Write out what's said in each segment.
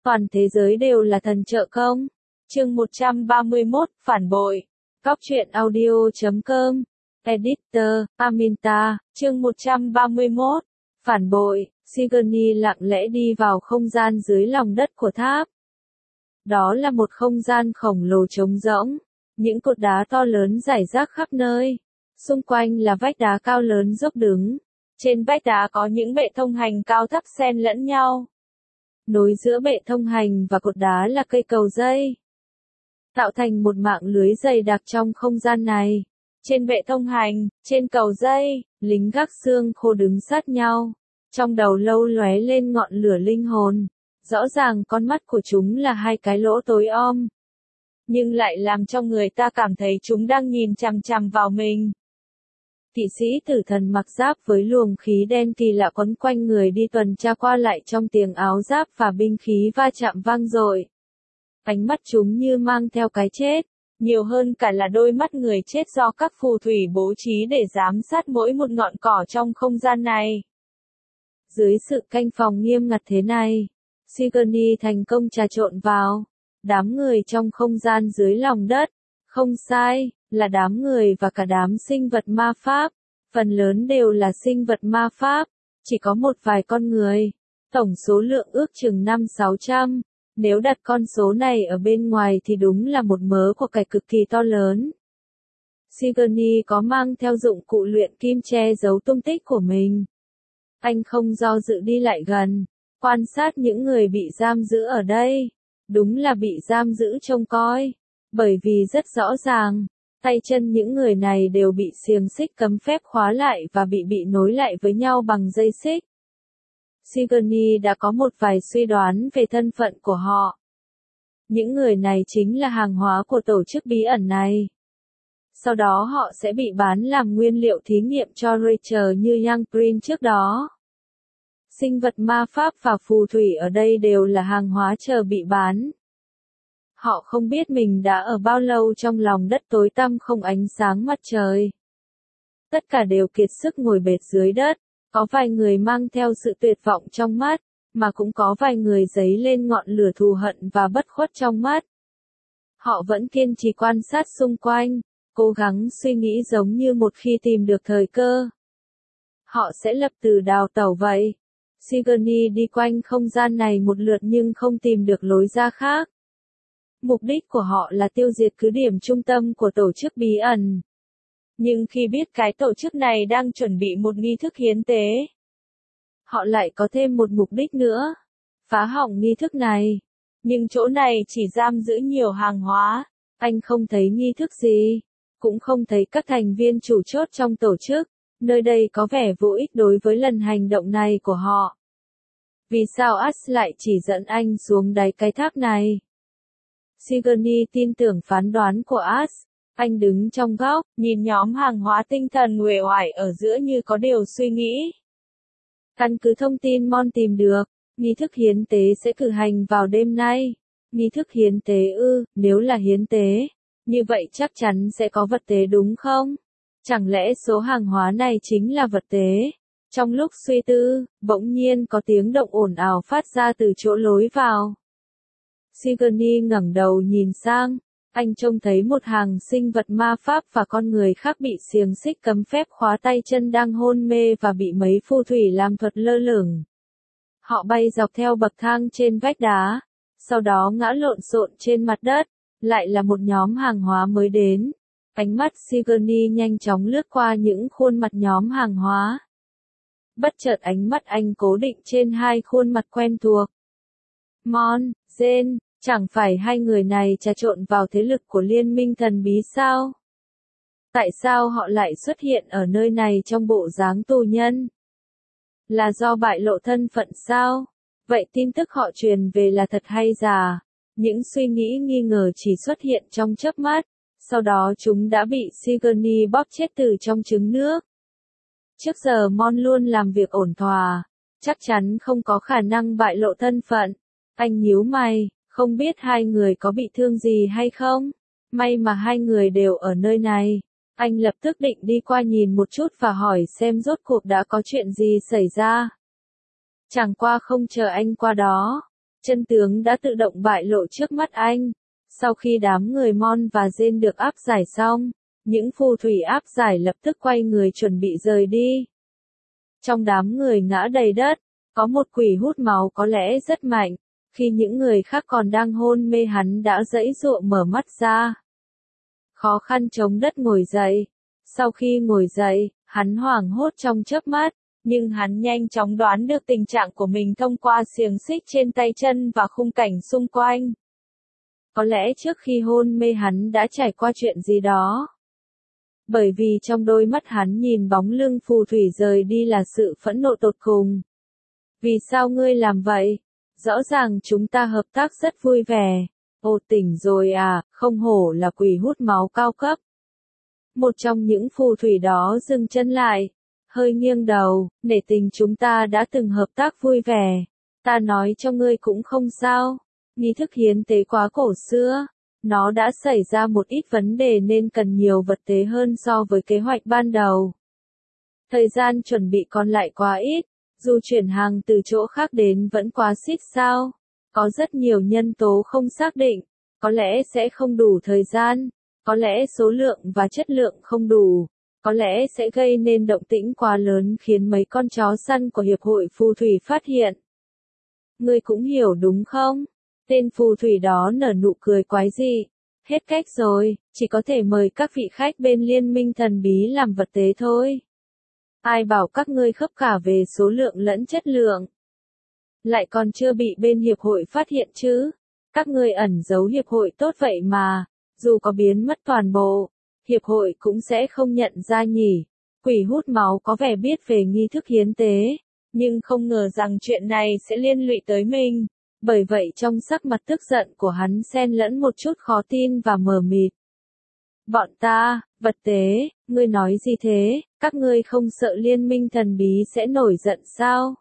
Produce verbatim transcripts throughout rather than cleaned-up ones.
Toàn thế giới đều là thần trợ công. Chương một trăm ba mươi mốt, phản bội. Góc truyện audio chấm com. Editor, Aminta, chương một trăm ba mươi mốt. Phản bội, Sigourney lặng lẽ đi vào không gian dưới lòng đất của tháp. Đó là một không gian khổng lồ trống rỗng. Những cột đá to lớn rải rác khắp nơi. Xung quanh là vách đá cao lớn dốc đứng. Trên vách đá có những bệ thông hành cao thấp xen lẫn nhau. Nối giữa bệ thông hành và cột đá là cây cầu dây, tạo thành một mạng lưới dày đặc trong không gian này. Trên bệ thông hành, trên cầu dây, lính gác xương khô đứng sát nhau. Trong đầu lâu lóe lên ngọn lửa linh hồn. Rõ ràng con mắt của chúng là hai cái lỗ tối om. Nhưng lại làm cho người ta cảm thấy chúng đang nhìn chằm chằm vào mình. Kỵ sĩ tử thần mặc giáp với luồng khí đen kỳ lạ quấn quanh người đi tuần tra qua lại trong tiếng áo giáp và binh khí va chạm vang dội. Ánh mắt chúng như mang theo cái chết, nhiều hơn cả là đôi mắt người chết do các phù thủy bố trí để giám sát mỗi một ngọn cỏ trong không gian này. Dưới sự canh phòng nghiêm ngặt thế này, Sigourney thành công trà trộn vào đám người trong không gian dưới lòng đất. Không sai, là đám người và cả đám sinh vật ma pháp. Phần lớn đều là sinh vật ma pháp, chỉ có một vài con người. Tổng số lượng ước chừng năm sáu trăm. Nếu đặt con số này ở bên ngoài thì đúng là một mớ của cải cực kỳ to lớn. Sigourney có mang theo dụng cụ luyện kim che giấu tung tích của mình. Anh không do dự đi lại gần, quan sát những người bị giam giữ ở đây. Đúng là bị giam giữ trông coi. Bởi vì rất rõ ràng, tay chân những người này đều bị xiềng xích cấm phép khóa lại và bị bị nối lại với nhau bằng dây xích. Sigourney đã có một vài suy đoán về thân phận của họ. Những người này chính là hàng hóa của tổ chức bí ẩn này. Sau đó họ sẽ bị bán làm nguyên liệu thí nghiệm cho Rachel như Young Prince trước đó. Sinh vật ma pháp và phù thủy ở đây đều là hàng hóa chờ bị bán. Họ không biết mình đã ở bao lâu trong lòng đất tối tăm không ánh sáng mặt trời. Tất cả đều kiệt sức ngồi bệt dưới đất, có vài người mang theo sự tuyệt vọng trong mắt, mà cũng có vài người dấy lên ngọn lửa thù hận và bất khuất trong mắt. Họ vẫn kiên trì quan sát xung quanh, cố gắng suy nghĩ giống như một khi tìm được thời cơ. Họ sẽ lập từ đào tẩu vậy. Sigourney đi quanh không gian này một lượt nhưng không tìm được lối ra khác. Mục đích của họ là tiêu diệt cứ điểm trung tâm của tổ chức bí ẩn. Nhưng khi biết cái tổ chức này đang chuẩn bị một nghi thức hiến tế, họ lại có thêm một mục đích nữa, phá hỏng nghi thức này. Nhưng chỗ này chỉ giam giữ nhiều hàng hóa, anh không thấy nghi thức gì, cũng không thấy các thành viên chủ chốt trong tổ chức, nơi đây có vẻ vô ích đối với lần hành động này của họ. Vì sao Ash lại chỉ dẫn anh xuống đáy cái thác này? Sigourney tin tưởng phán đoán của Ash. Anh đứng trong góc, nhìn nhóm hàng hóa tinh thần uể oải ở giữa như có điều suy nghĩ. Căn cứ thông tin Mon tìm được, nghi thức hiến tế sẽ cử hành vào đêm nay. Nghi thức hiến tế ư, nếu là hiến tế, như vậy chắc chắn sẽ có vật tế đúng không? Chẳng lẽ số hàng hóa này chính là vật tế? Trong lúc suy tư, bỗng nhiên có tiếng động ồn ào phát ra từ chỗ lối vào. Sigourney ngẩng đầu nhìn sang, anh trông thấy một hàng sinh vật ma pháp và con người khác bị xiềng xích cấm phép khóa tay chân đang hôn mê và bị mấy phù thủy làm thuật lơ lửng. Họ bay dọc theo bậc thang trên vách đá, sau đó ngã lộn xộn trên mặt đất, lại là một nhóm hàng hóa mới đến. Ánh mắt Sigourney nhanh chóng lướt qua những khuôn mặt nhóm hàng hóa. Bất chợt ánh mắt anh cố định trên hai khuôn mặt quen thuộc. Mon, Jane, chẳng phải hai người này trà trộn vào thế lực của liên minh thần bí sao? Tại sao họ lại xuất hiện ở nơi này trong bộ dáng tù nhân? Là do bại lộ thân phận sao? Vậy tin tức họ truyền về là thật hay giả? Những suy nghĩ nghi ngờ chỉ xuất hiện trong chớp mắt, sau đó chúng đã bị Sigourney bóp chết từ trong trứng nước. Trước giờ Mon luôn làm việc ổn thỏa, chắc chắn không có khả năng bại lộ thân phận. Anh nhíu mày, không biết hai người có bị thương gì hay không? May mà hai người đều ở nơi này. Anh lập tức định đi qua nhìn một chút và hỏi xem rốt cuộc đã có chuyện gì xảy ra. Chẳng qua không chờ anh qua đó, Chân tướng đã tự động bại lộ trước mắt anh. Sau khi đám người Mon và Jane được áp giải xong, những phù thủy áp giải lập tức quay người chuẩn bị rời đi. Trong đám người ngã đầy đất, có một quỷ hút máu có lẽ rất mạnh, khi những người khác còn đang hôn mê hắn đã giãy giụa mở mắt ra. Khó khăn chống đất ngồi dậy. Sau khi ngồi dậy, hắn hoảng hốt trong chớp mắt, nhưng hắn nhanh chóng đoán được tình trạng của mình thông qua xiềng xích trên tay chân và khung cảnh xung quanh. Có lẽ trước khi hôn mê hắn đã trải qua chuyện gì đó. Bởi vì trong đôi mắt hắn nhìn bóng lưng phù thủy rời đi là sự phẫn nộ tột cùng. Vì sao ngươi làm vậy? Rõ ràng chúng ta hợp tác rất vui vẻ. Ồ tỉnh rồi à, không hổ là quỷ hút máu cao cấp. Một trong những phù thủy đó dừng chân lại, hơi nghiêng đầu, nể tình chúng ta đã từng hợp tác vui vẻ. Ta nói cho ngươi cũng không sao. Nghi thức hiến tế quá cổ xưa. Nó đã xảy ra một ít vấn đề nên cần nhiều vật tế hơn so với kế hoạch ban đầu. Thời gian chuẩn bị còn lại quá ít, dù chuyển hàng từ chỗ khác đến vẫn quá xít sao. Có rất nhiều nhân tố không xác định, có lẽ sẽ không đủ thời gian, có lẽ số lượng và chất lượng không đủ, có lẽ sẽ gây nên động tĩnh quá lớn khiến mấy con chó săn của Hiệp hội Phù thủy phát hiện. Ngươi cũng hiểu đúng không? Tên phù thủy đó nở nụ cười quái dị. Hết cách rồi, chỉ có thể mời các vị khách bên liên minh thần bí làm vật tế thôi. Ai bảo các ngươi khớp cả về số lượng lẫn chất lượng. Lại còn chưa bị bên hiệp hội phát hiện chứ. Các ngươi ẩn giấu hiệp hội tốt vậy mà, dù có biến mất toàn bộ, hiệp hội cũng sẽ không nhận ra nhỉ. Quỷ hút máu có vẻ biết về nghi thức hiến tế, nhưng không ngờ rằng chuyện này sẽ liên lụy tới mình. Bởi vậy trong sắc mặt tức giận của hắn xen lẫn một chút khó tin và mờ mịt. Bọn ta, vật tế, ngươi nói gì thế, các ngươi không sợ liên minh thần bí sẽ nổi giận sao?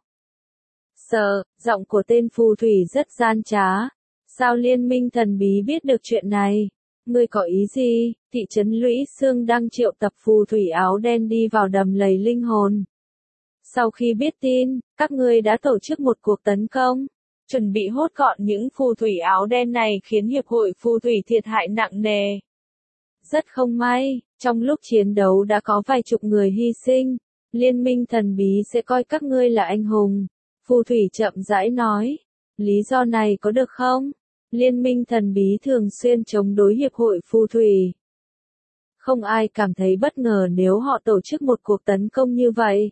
Sợ, giọng của tên phù thủy rất gian trá. Sao liên minh thần bí biết được chuyện này? Ngươi có ý gì? Thị trấn Lũy Sương đang triệu tập phù thủy áo đen đi vào đầm lầy linh hồn. Sau khi biết tin, các ngươi đã tổ chức một cuộc tấn công. Chuẩn bị hốt gọn những phù thủy áo đen này khiến hiệp hội phù thủy thiệt hại nặng nề. Rất không may, trong lúc chiến đấu đã có vài chục người hy sinh, liên minh thần bí sẽ coi các ngươi là anh hùng. Phù thủy chậm rãi nói, lý do này có được không? Liên minh thần bí thường xuyên chống đối hiệp hội phù thủy. Không ai cảm thấy bất ngờ nếu họ tổ chức một cuộc tấn công như vậy.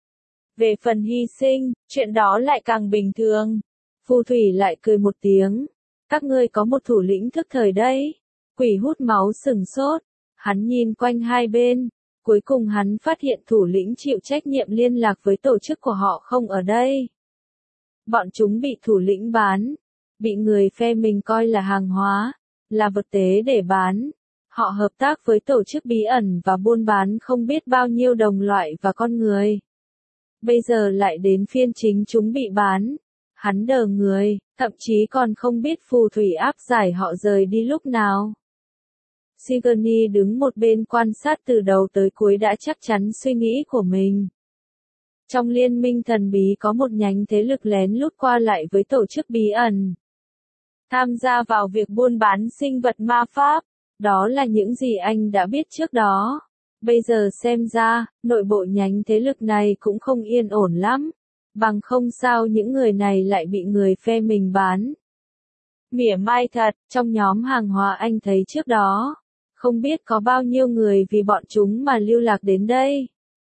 Về phần hy sinh, chuyện đó lại càng bình thường. Phù thủy lại cười một tiếng. Các ngươi có một thủ lĩnh thức thời đấy. Quỷ hút máu sừng sốt. Hắn nhìn quanh hai bên. Cuối cùng hắn phát hiện thủ lĩnh chịu trách nhiệm liên lạc với tổ chức của họ không ở đây. Bọn chúng bị thủ lĩnh bán. Bị người phe mình coi là hàng hóa. Là vật tế để bán. Họ hợp tác với tổ chức bí ẩn và buôn bán không biết bao nhiêu đồng loại và con người. Bây giờ lại đến phiên chính chúng bị bán. Hắn đờ người, thậm chí còn không biết phù thủy áp giải họ rời đi lúc nào. Sigourney đứng một bên quan sát từ đầu tới cuối đã chắc chắn suy nghĩ của mình. Trong liên minh thần bí có một nhánh thế lực lén lút qua lại với tổ chức bí ẩn. Tham gia vào việc buôn bán sinh vật ma pháp, đó là những gì anh đã biết trước đó. Bây giờ xem ra, nội bộ nhánh thế lực này cũng không yên ổn lắm. Bằng không sao những người này lại bị người phe mình bán. Mỉa mai thật, trong nhóm hàng hóa anh thấy trước đó. Không biết có bao nhiêu người vì bọn chúng mà lưu lạc đến đây.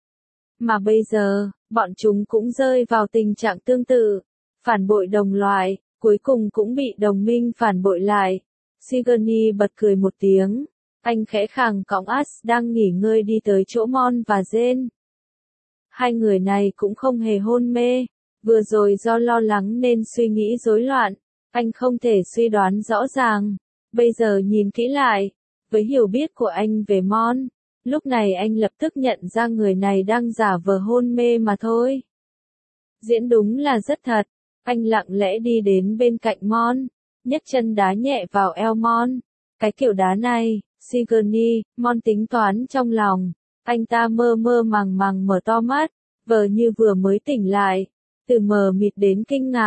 Mà bây giờ, bọn chúng cũng rơi vào tình trạng tương tự. Phản bội đồng loại, cuối cùng cũng bị đồng minh phản bội lại. Sigourney bật cười một tiếng. Anh khẽ khàng cõng Ash đang nghỉ ngơi đi tới chỗ Mon và Jane. Hai người này cũng không hề hôn mê. Vừa rồi do lo lắng nên suy nghĩ rối loạn. Anh không thể suy đoán rõ ràng. Bây giờ nhìn kỹ lại. Với hiểu biết của anh về Mon, lúc này anh lập tức nhận ra người này đang giả vờ hôn mê mà thôi. Diễn đúng là rất thật. Anh lặng lẽ đi đến bên cạnh Mon, nhấc chân đá nhẹ vào eo Mon. Cái kiểu đá này, Sigourney, Mon tính toán trong lòng. Anh ta mơ mơ màng màng mở to mắt, vờ như vừa mới tỉnh lại. Từ mờ mịt đến kinh ngạc,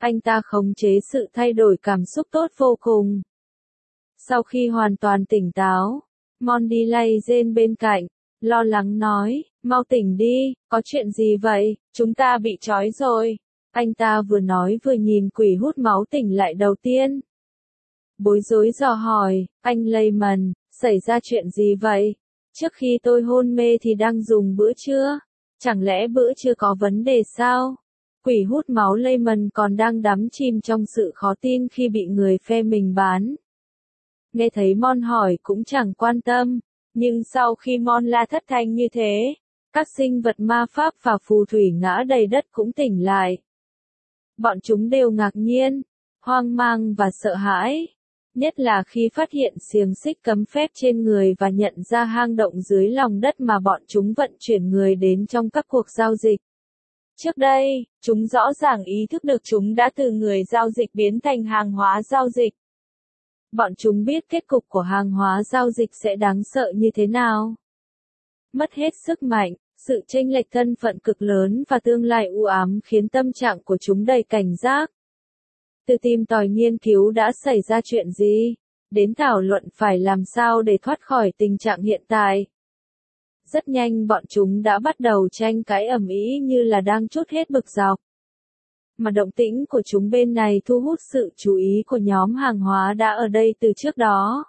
Anh ta khống chế sự thay đổi cảm xúc tốt vô cùng. Sau khi hoàn toàn tỉnh táo, Mon đi lay Jane bên cạnh, lo lắng nói, mau tỉnh đi, có chuyện gì vậy, chúng ta bị trói rồi. Anh ta vừa nói vừa nhìn quỷ hút máu tỉnh lại đầu tiên. Bối rối dò hỏi, anh Layman, xảy ra chuyện gì vậy? Trước khi tôi hôn mê thì đang dùng bữa trưa, chẳng lẽ bữa trưa có vấn đề sao? Quỷ hút máu Layman còn đang đắm chìm trong sự khó tin khi bị người phe mình bán. Nghe thấy Mon hỏi cũng chẳng quan tâm, nhưng sau khi Mon la thất thanh như thế, các sinh vật ma pháp và phù thủy ngã đầy đất cũng tỉnh lại. Bọn chúng đều ngạc nhiên, hoang mang và sợ hãi, nhất là khi phát hiện xiềng xích cấm phép trên người và nhận ra hang động dưới lòng đất mà bọn chúng vận chuyển người đến trong các cuộc giao dịch. Trước đây, chúng rõ ràng ý thức được chúng đã từ người giao dịch biến thành hàng hóa giao dịch. Bọn chúng biết kết cục của hàng hóa giao dịch sẽ đáng sợ như thế nào. Mất hết sức mạnh, sự chênh lệch thân phận cực lớn và tương lai u ám khiến tâm trạng của chúng đầy cảnh giác. Từ tìm tòi nghiên cứu đã xảy ra chuyện gì, đến thảo luận phải làm sao để thoát khỏi tình trạng hiện tại. Rất nhanh bọn chúng đã bắt đầu tranh cãi ầm ĩ như là đang trút hết bực dọc. Mà động tĩnh của chúng bên này thu hút sự chú ý của nhóm hàng hóa đã ở đây từ trước đó.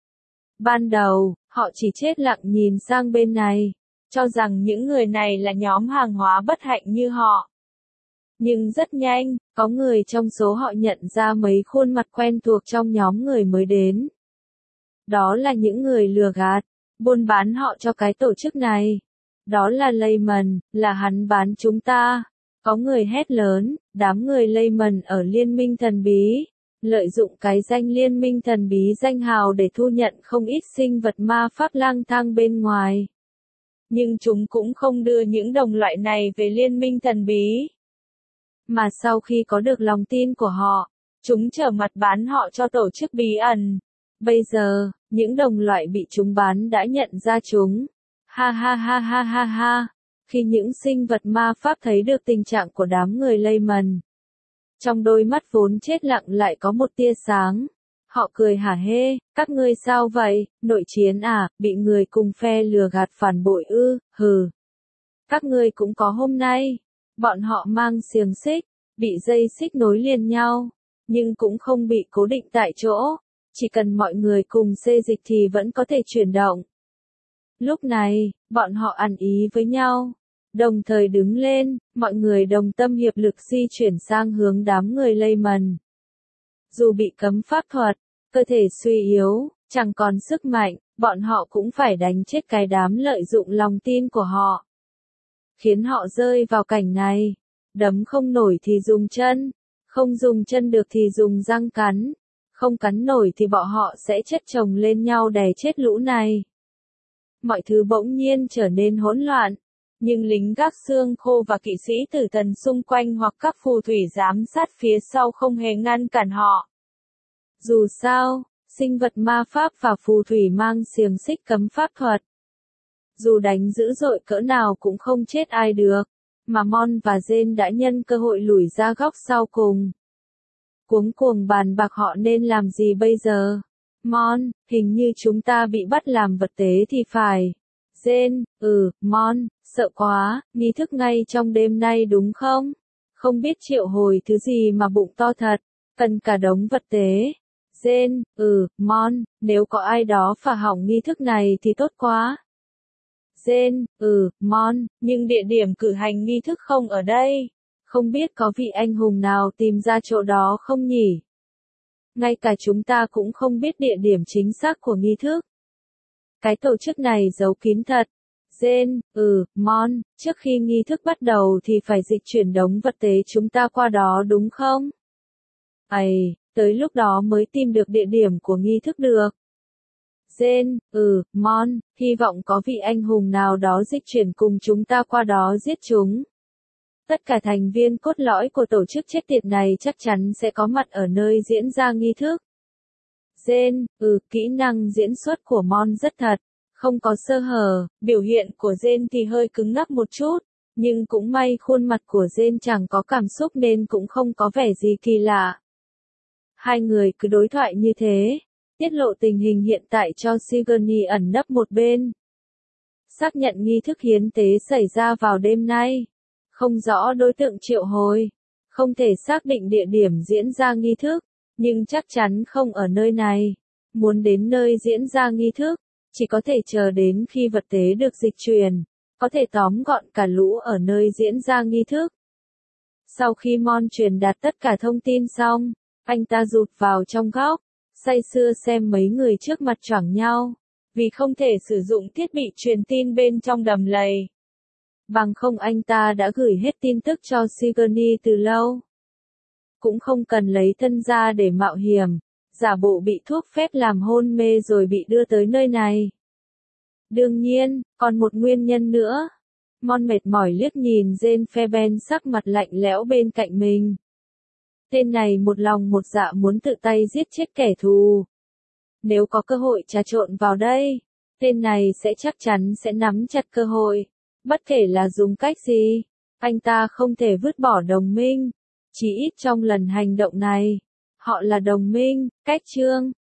Ban đầu, họ chỉ chết lặng nhìn sang bên này, cho rằng những người này là nhóm hàng hóa bất hạnh như họ. Nhưng rất nhanh, có người trong số họ nhận ra mấy khuôn mặt quen thuộc trong nhóm người mới đến. Đó là những người lừa gạt, buôn bán họ cho cái tổ chức này. Đó là Layman, là hắn bán chúng ta. Có người hét lớn, đám người Layman ở Liên minh thần bí, lợi dụng cái danh Liên minh thần bí danh hào để thu nhận không ít sinh vật ma pháp lang thang bên ngoài. Nhưng chúng cũng không đưa những đồng loại này về Liên minh thần bí. Mà sau khi có được lòng tin của họ, chúng trở mặt bán họ cho tổ chức bí ẩn. Bây giờ, những đồng loại bị chúng bán đã nhận ra chúng. Ha ha ha ha ha ha. Khi những sinh vật ma pháp thấy được tình trạng của đám người Layman, trong đôi mắt vốn chết lặng lại có một tia sáng. Họ cười hả hê, các ngươi sao vậy, nội chiến à, bị người cùng phe lừa gạt phản bội ư, hừ. Các ngươi cũng có hôm nay. Bọn họ mang xiềng xích, bị dây xích nối liền nhau, nhưng cũng không bị cố định tại chỗ. Chỉ cần mọi người cùng xê dịch thì vẫn có thể chuyển động. Lúc này, bọn họ ăn ý với nhau, đồng thời đứng lên, mọi người đồng tâm hiệp lực di chuyển sang hướng đám người Layman. Dù bị cấm pháp thuật, cơ thể suy yếu, chẳng còn sức mạnh, bọn họ cũng phải đánh chết cái đám lợi dụng lòng tin của họ. Khiến họ rơi vào cảnh này, đấm không nổi thì dùng chân, không dùng chân được thì dùng răng cắn, không cắn nổi thì bọn họ sẽ chất chồng lên nhau đè chết lũ này. Mọi thứ bỗng nhiên trở nên hỗn loạn, nhưng lính gác xương khô và kỵ sĩ tử thần xung quanh hoặc các phù thủy giám sát phía sau không hề ngăn cản họ. Dù sao, sinh vật ma pháp và phù thủy mang xiềng xích cấm pháp thuật. Dù đánh dữ dội cỡ nào cũng không chết ai được, mà Mon và Jane đã nhân cơ hội lủi ra góc sau cùng. Cuống cuồng bàn bạc họ nên làm gì bây giờ? Mon, hình như chúng ta bị bắt làm vật tế thì phải. Jane, ừ, Mon, sợ quá, nghi thức ngay trong đêm nay đúng không? Không biết triệu hồi thứ gì mà bụng to thật, cần cả đống vật tế. Jane, ừ, Mon, nếu có ai đó phá hỏng nghi thức này thì tốt quá. Jane, ừ, Mon, nhưng địa điểm cử hành nghi thức không ở đây. Không biết có vị anh hùng nào tìm ra chỗ đó không nhỉ? Ngay cả chúng ta cũng không biết địa điểm chính xác của nghi thức. Cái tổ chức này giấu kín thật. Jane, ừ, Mon, trước khi nghi thức bắt đầu thì phải dịch chuyển đống vật tế chúng ta qua đó đúng không? Ây, tới lúc đó mới tìm được địa điểm của nghi thức được. Jane, ừ, Mon, hy vọng có vị anh hùng nào đó dịch chuyển cùng chúng ta qua đó giết chúng. Tất cả thành viên cốt lõi của tổ chức chết tiệt này chắc chắn sẽ có mặt ở nơi diễn ra nghi thức. Jane, ừ, kỹ năng diễn xuất của Mon rất thật, không có sơ hở, biểu hiện của Jane thì hơi cứng ngắc một chút, Nhưng cũng may khuôn mặt của Jane chẳng có cảm xúc nên cũng không có vẻ gì kỳ lạ. Hai người cứ đối thoại như thế, tiết lộ tình hình hiện tại cho Sigourney ẩn nấp một bên. Xác nhận nghi thức hiến tế xảy ra vào đêm nay. Không rõ đối tượng triệu hồi. Không thể xác định địa điểm diễn ra nghi thức, nhưng chắc chắn không ở nơi này. Muốn đến nơi diễn ra nghi thức, chỉ có thể chờ đến khi vật tế được dịch chuyển, có thể tóm gọn cả lũ ở nơi diễn ra nghi thức. Sau khi Mon truyền đạt tất cả thông tin xong, anh ta rụt vào trong góc, say sưa xem mấy người trước mặt choảng nhau, vì không thể sử dụng thiết bị truyền tin bên trong đầm lầy. Bằng không anh ta đã gửi hết tin tức cho Sigourney từ lâu. Cũng không cần lấy thân ra để mạo hiểm, giả bộ bị thuốc phép làm hôn mê rồi bị đưa tới nơi này. Đương nhiên, còn một nguyên nhân nữa. Mon mệt mỏi liếc nhìn Jane Fairbanks sắc mặt lạnh lẽo bên cạnh mình. Tên này một lòng một dạ muốn tự tay giết chết kẻ thù. Nếu có cơ hội trà trộn vào đây, tên này sẽ chắc chắn sẽ nắm chặt cơ hội. Bất kể là dùng cách gì, anh ta không thể vứt bỏ đồng minh. Chỉ ít trong lần hành động này, họ là đồng minh, cách chương.